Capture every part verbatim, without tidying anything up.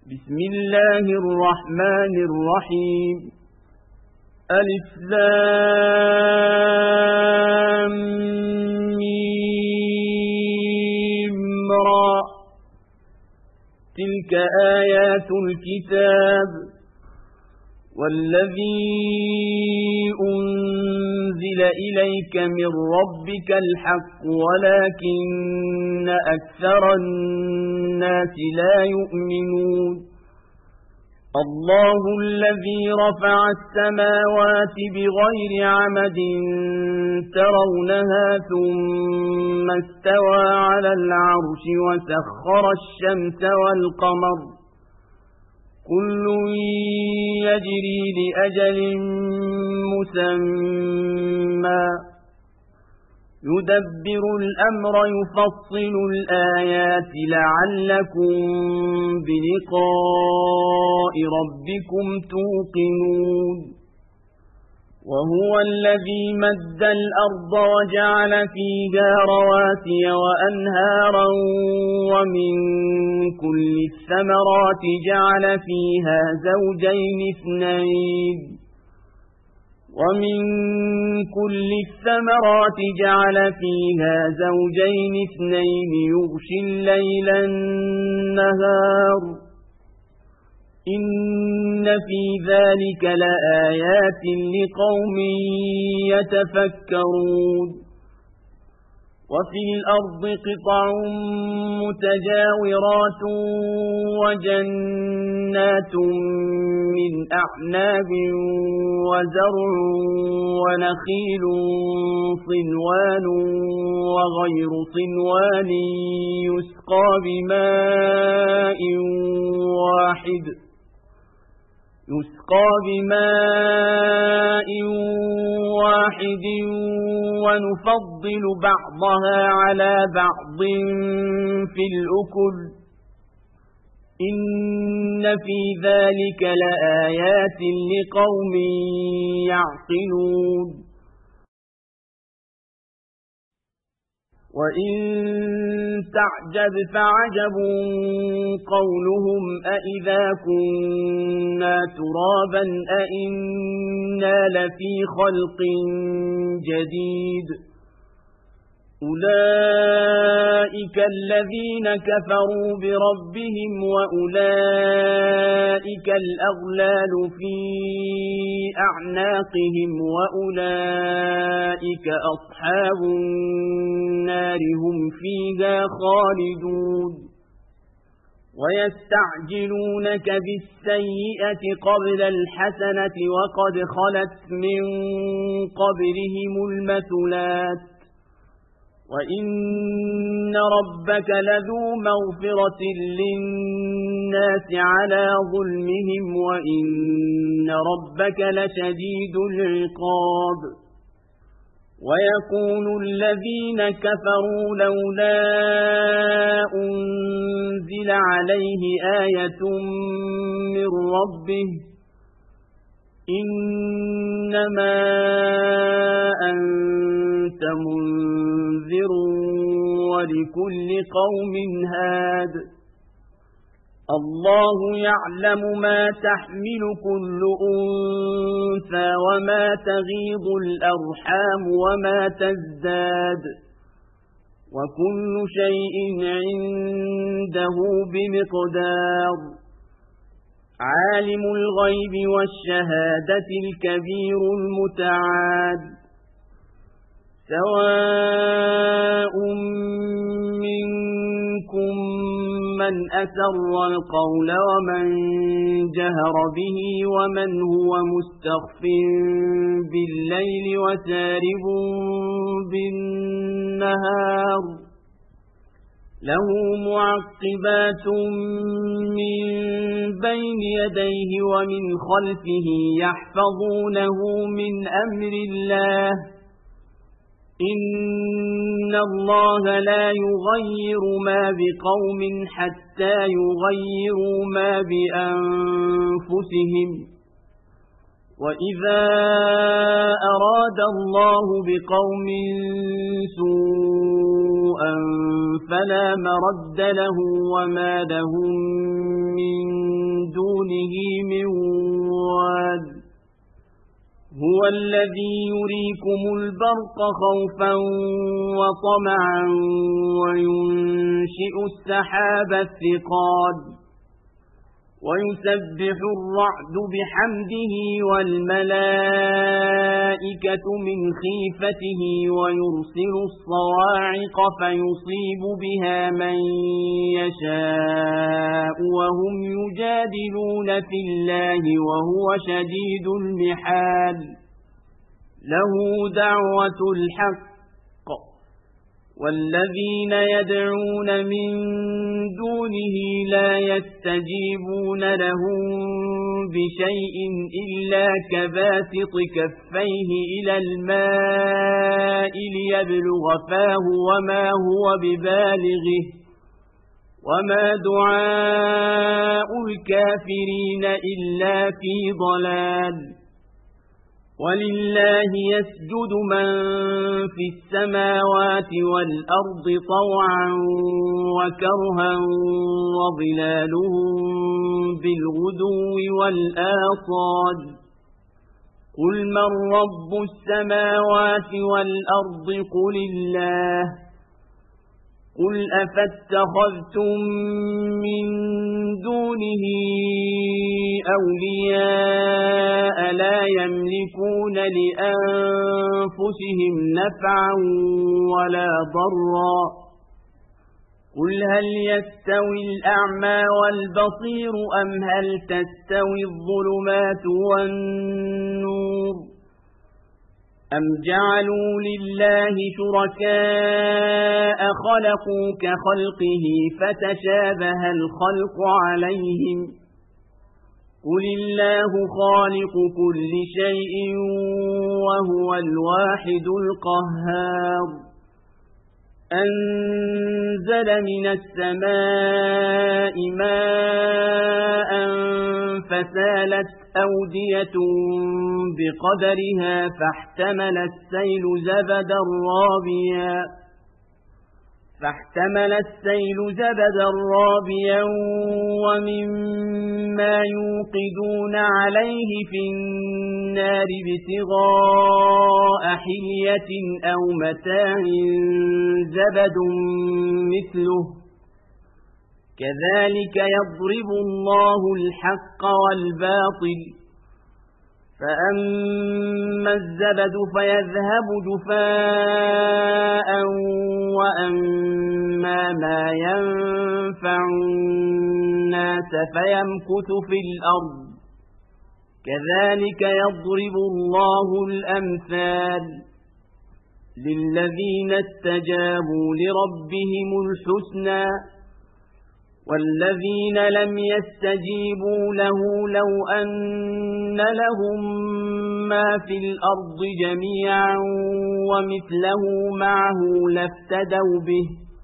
بسم الله الرحمن الرحيم ألف لام ميم را تلك آيات الكتاب والذي أنزل إليك من ربك الحق ولكن أكثر الناس لا يؤمنون الله الذي رفع السماوات بغير عمد ترونها ثم استوى على العرش وسخر الشمس والقمر كل يجري لأجل مسمى يدبر الأمر يفصل الآيات لعلكم بلقاء ربكم توقنون وهو الذي مد الأرض وجعل فيها رواسي وأنهارا ومن كل الثمرات جعل فيها زوجين اثنين ومن كل الثمرات جعل فيها زوجين اثنين يغشي الليل النهار إن في ذلك لآيات لقوم يتفكرون وفي الأرض قطع متجاورات وجنات من أعناب وزرع ونخيل صنوان وغير صنوان يسقى بماء واحد يسقى بماء واحد ونفضل بعضها على بعض في الأكل إن في ذلك لآيات لقوم يعقلون وإن تعجب فعجب قولهم أإذا كنا ترابا أإنا لفي خلق جديد أولئك الذين كفروا بربهم وأولئك الأغلال في أعناقهم وأولئك أصحاب النار هم فيها خالدون ويستعجلونك بالسيئة قبل الحسنة وقد خلت من قبلهم المثلات وإن ربك لذو مغفرة للناس على ظلمهم وإن ربك لشديد العقاب ويقول الذين كفروا لولا أنزل عليه آية من ربه إنما أنت منذر ولكل قوم هاد الله يعلم ما تحمل كل أنثى وما تغيض الأرحام وما تزداد وكل شيء عنده بمقدار عالم الغيب والشهادة الكبير المتعال سواء منكم من أسر القول ومن جهر به ومن هو مستخف بالليل وسارب بالنهار له معقبات من بين يديه ومن خلفه يحفظونه من أمر الله إن الله لا يغير ما بقوم حتى يغيروا ما بأنفسهم وإذا أراد الله بقوم سوءا فلا مرد له وما لهم من دونه من واد هو الذي يريكم البرق خوفا وطمعا وينشئ السحاب الثقال ويسبح الرعد بحمده والملائكة من خيفته ويرسل الصواعق فيصيب بها من يشاء وهم يجادلون في الله وهو شديد المحال له دعوة الحق والذين يدعون من دونه لا يستجيبون لهم بشيء إلا كباسط كفيه إلى الماء ليبلغ فاه وما هو ببالغه وما دعاء الكافرين إلا في ضلال ولله يسجد من في السماوات والأرض طوعا وكرها وظلالهم بالغدو والآصال قل من رب السماوات والأرض قل الله قل أفاتخذتم من دونه أولياء لا يملكون لأنفسهم نفعا ولا ضرا قل هل يستوي الأعمى والبصير أم هل تستوي الظلمات والنور أم جعلوا لله شركاء خلقوا كخلقه فتشابه الخلق عليهم قل الله خالق كل شيء وهو الواحد القهار أنزل من السماء ماء فسالت أودية بقدرها فاحتمل السيل زبدا رابيا فاحتمل السيل زبدا رابيا ومما يوقدون عليه في النار ابتغاء حلية أو متاع زبد مثله كذلك يضرب الله الحق والباطل فأما الزبد فيذهب جفاء وأما ما ينفع الناس فيمكث في الأرض كذلك يضرب الله الأمثال للذين استجابوا لربهم الحسنى والذين لم يستجيبوا له لو أن لهم ما في الأرض جميعا ومثله معه لافتدوا به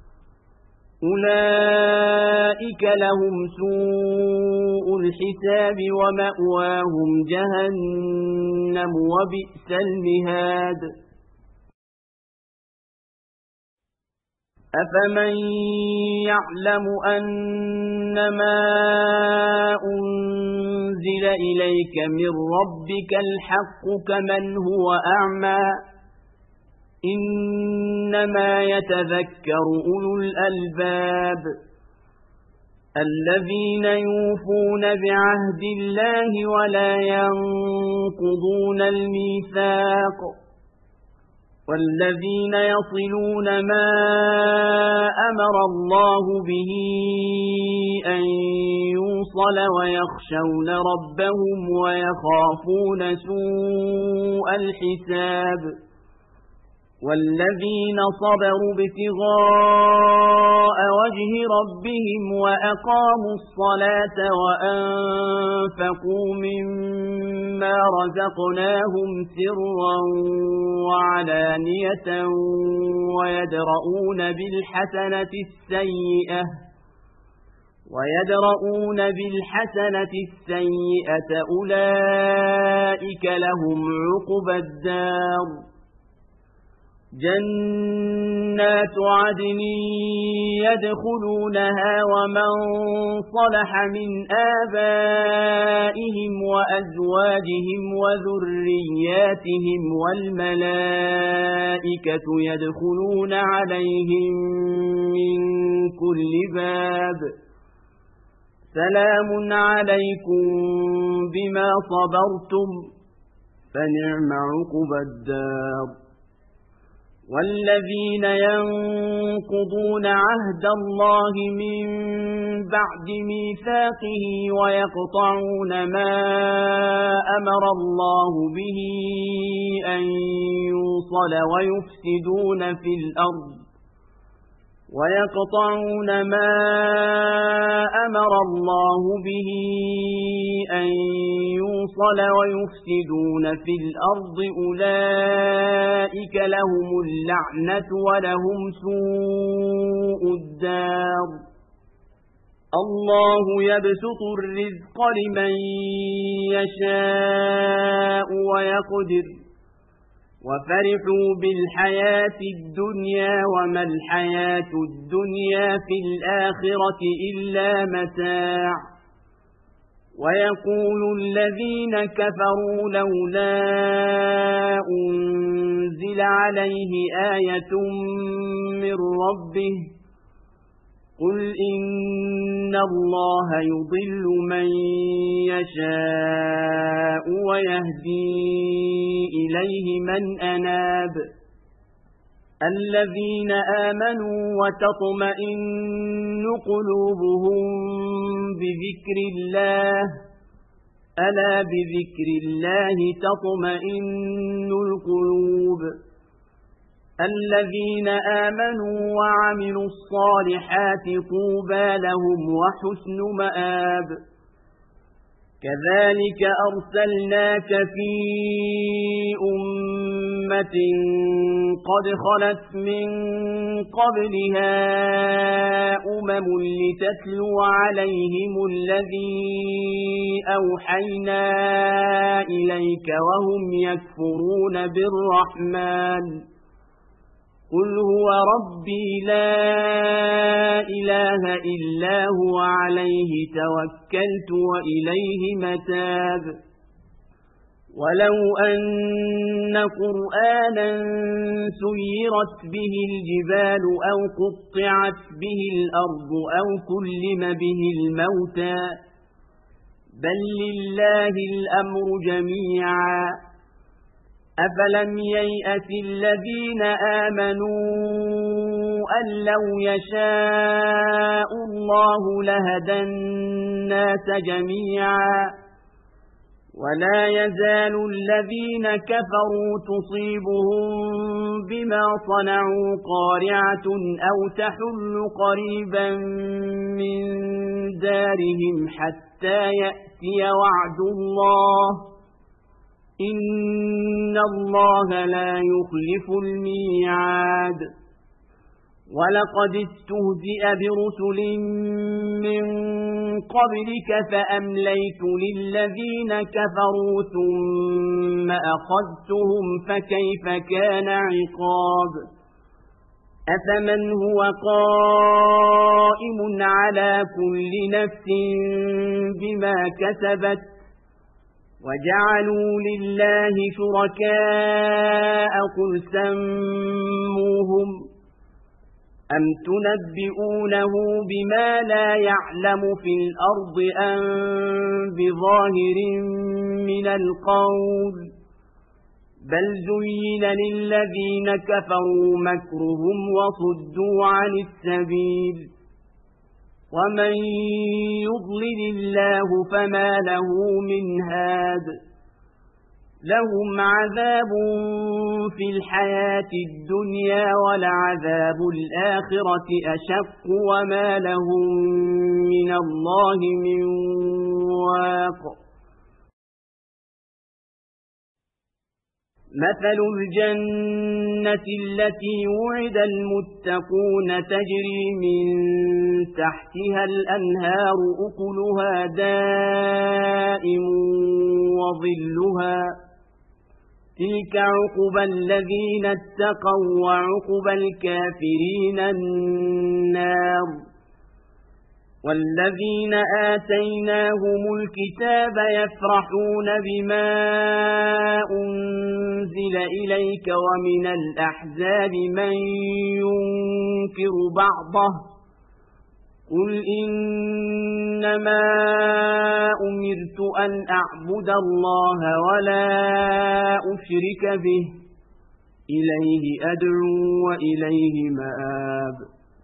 أولئك لهم سوء الحساب ومأواهم جهنم وبئس المهاد أفمن يعلم أنما أنزل إليك من ربك الحق كمن هو أعمى إنما يتذكر أولو الألباب الذين يوفون بعهد الله ولا ينقضون الميثاق والذين يصلون ما أمر الله به أن يوصل ويخشون ربهم ويخافون سوء الحساب والذين صبروا ابتغاء وجه ربهم وأقاموا الصلاة وأنفقوا مما رزقناهم سرا وعلانية ويدرؤون بالحسنة السيئة ويدرؤون بالحسنة السيئة أولئك لهم عقبى الدار جنات عدن يدخلونها ومن صلح من آبائهم وأزواجهم وذرياتهم والملائكة يدخلون عليهم من كل باب سلام عليكم بما صبرتم فنعم عقبى الدار والذين ينقضون عهد الله من بعد ميثاقه ويقطعون ما أمر الله به أن يوصل ويفسدون في الأرض ويقطعون ما أمر الله به أن يوصل ويفسدون في الأرض أولئك لهم اللعنة ولهم سوء الدار الله يبسط الرزق لمن يشاء ويقدر وفرحوا بالحياة الدنيا وما الحياة الدنيا في الآخرة إلا متاع ويقول الذين كفروا لولا أنزل عليه آية من ربه قل إن الله يضل من يشاء ويهدي إليه من أناب الذين آمنوا وتطمئن قلوبهم بذكر الله ألا بذكر الله تطمئن القلوب الذين آمنوا وعملوا الصالحات طوبى لهم وحسن مآب كذلك أرسلناك في أمة قد خلت من قبلها أمم لتتلو عليهم الذي أوحينا إليك وهم يكفرون بالرحمن قل هو ربي لا إله إلا هو عليه توكلت وإليه متاب ولو أن قرآنا سيرت به الجبال أو قطعت به الأرض أو كلم به الموتى بل لله الأمر جميعا أفلم ييأس الذين آمنوا أن لو يشاء الله لهدى الناس جميعا ولا يزال الذين كفروا تصيبهم بما صنعوا قارعة أو تحل قريبا من دارهم حتى يأتي وعد الله إن الله لا يخلف الميعاد ولقد استهزئ برسل من قبلك فأمليت للذين كفروا ثم أخذتهم فكيف كان عقاب أفمن هو قائم على كل نفس بما كسبت وجعلوا لله شركاء قل سموهم أم تنبئونه بما لا يعلم في الأرض أم بظاهر من القول بل زين للذين كفروا مكرهم وصدوا عن السبيل ومن يضلل الله فما له من هاد لهم عذاب في الحياة الدنيا ولعذاب الآخرة أشق وما لهم من الله من واق مثل الجنة التي وعد المتقون تجري من تحتها الأنهار أكلها دائم وظلها تلك عقبى الذين اتقوا وعقبى الكافرين النار. والذين آتيناهم الكتاب يفرحون بما أنزل إليك ومن الأحزاب من ينكر بعضه قل إنما أمرت أن أعبد الله ولا أشرك به إليه أدعو وإليه مآب.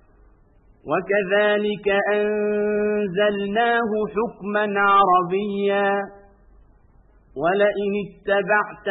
وكذلك أنزلناه حكما عربيا ولئن اتبعت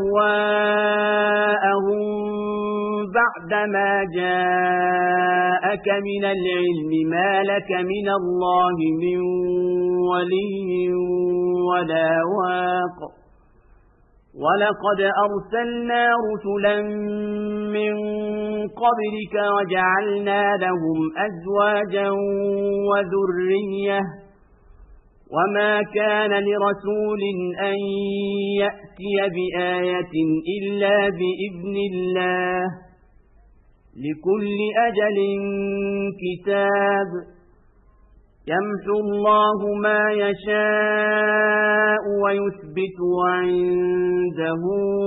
أهواءهم بعدما جاءك من العلم ما لك من الله من ولي ولا واق. ولقد أرسلنا رسلا من قبلك وجعلنا لهم أزواجا وذرية وما كان لرسول أن يأتي بآية إلا بإذن الله لكل أجل كتاب يمحو الله ما يشاء ويثبت وعنده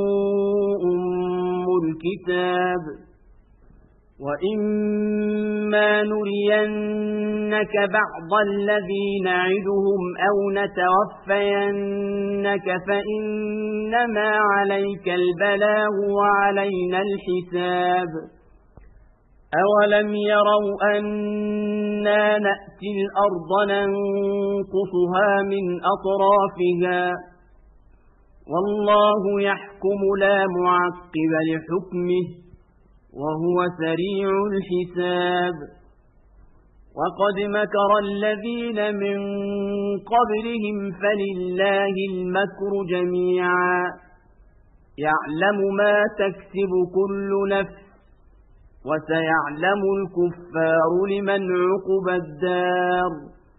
أم الكتاب. وإما نرينك بعض الذي نعدهم أو نتوفينك فإنما عليك البلاغ وعلينا الحساب. أولم يروا أنا نأتي الأرض ننقصها من أطرافها والله يحكم لا معقب لحكمه وهو سريع الحساب. وقد مكر الذين من قبلهم فلله المكر جميعا يعلم ما تكسب كل نفس وسيعلم الكفار لمن عقبى الدار.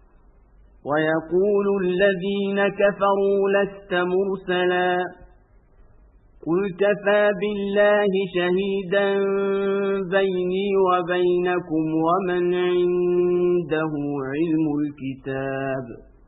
ويقول الذين كفروا لست مرسلا قل كفى بالله شهيدا بيني وبينكم ومن عنده علم الكتاب.